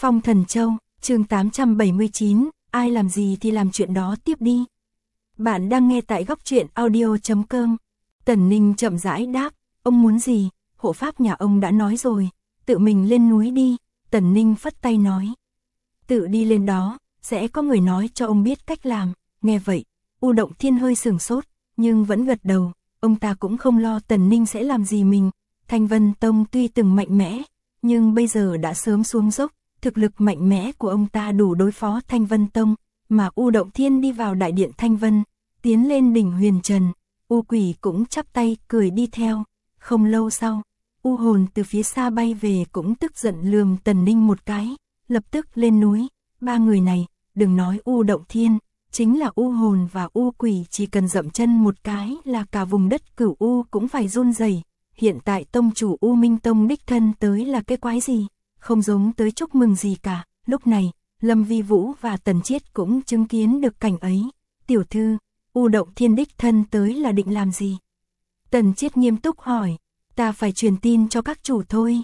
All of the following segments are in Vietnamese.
Phong Thần Châu, chương 879, ai làm gì thì làm chuyện đó tiếp đi. Bạn đang nghe tại góc truyện audio.com. Tần Ninh chậm rãi đáp, ông muốn gì, hộ pháp nhà ông đã nói rồi, tự mình lên núi đi. Tần Ninh phất tay nói, tự đi lên đó, sẽ có người nói cho ông biết cách làm. Nghe vậy, U Động Thiên hơi sửng sốt, nhưng vẫn gật đầu, ông ta cũng không lo Tần Ninh sẽ làm gì mình. Thanh Vân Tông tuy từng mạnh mẽ, nhưng bây giờ đã sớm xuống dốc, thực lực mạnh mẽ của ông ta đủ đối phó Thanh Vân Tông, mà U Động Thiên đi vào đại điện Thanh Vân, tiến lên đỉnh Huyền Trần, U Quỷ cũng chắp tay cười đi theo. Không lâu sau, U Hồn từ phía xa bay về cũng tức giận lườm Tần Ninh một cái, lập tức lên núi. Ba người này, đừng nói U Động Thiên, chính là U Hồn và U Quỷ chỉ cần dậm chân một cái là cả vùng đất Cửu U cũng phải run rẩy. Hiện tại tông chủ U Minh Tông đích thân tới là cái quái gì, không giống tới chúc mừng gì cả. Lúc này, Lâm Vi Vũ và Tần Chiết cũng chứng kiến được cảnh ấy. Tiểu thư, U Động Thiên đích thân tới là định làm gì? Tần Chiết nghiêm túc hỏi. Ta phải truyền tin cho các chủ thôi.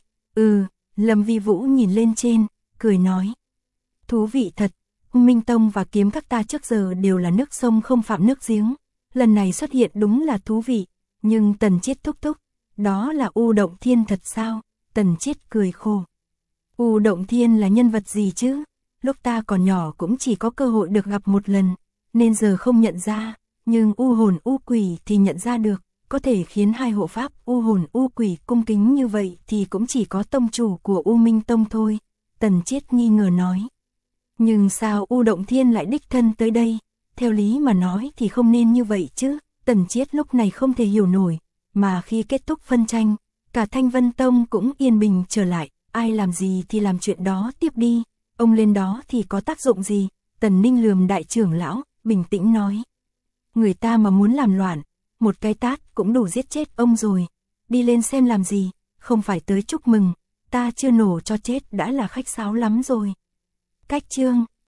Lâm Vi Vũ nhìn lên trên, cười nói. Thú vị thật, U Minh Tông và Kiếm các ta trước giờ đều là nước sông không phạm nước giếng. Lần này xuất hiện đúng là thú vị, nhưng Tần Chiết thúc thúc, đó là U Động Thiên thật sao? Tần Chiết cười khổ. U Động Thiên là nhân vật gì chứ? Lúc ta còn nhỏ cũng chỉ có cơ hội được gặp một lần, nên giờ không nhận ra, nhưng U Hồn U Quỷ thì nhận ra được, có thể khiến hai hộ pháp U Hồn U Quỷ cung kính như vậy thì cũng chỉ có tông chủ của U Minh Tông thôi. Tần Chiết nghi ngờ nói. Nhưng sao U Động Thiên lại đích thân tới đây? Theo lý mà nói thì không nên như vậy chứ. Tần Chiết lúc này không thể hiểu nổi, mà khi kết thúc phân tranh, cả Thanh Vân Tông cũng yên bình trở lại, ai làm gì thì làm chuyện đó tiếp đi, ông lên đó thì có tác dụng gì? Tần Ninh lườm đại trưởng lão, bình tĩnh nói. Người ta mà muốn làm loạn, một cái tát cũng đủ giết chết ông rồi, đi lên xem làm gì, không phải tới chúc mừng, ta chưa nổ cho chết đã là khách sáo lắm rồi. Cách chương,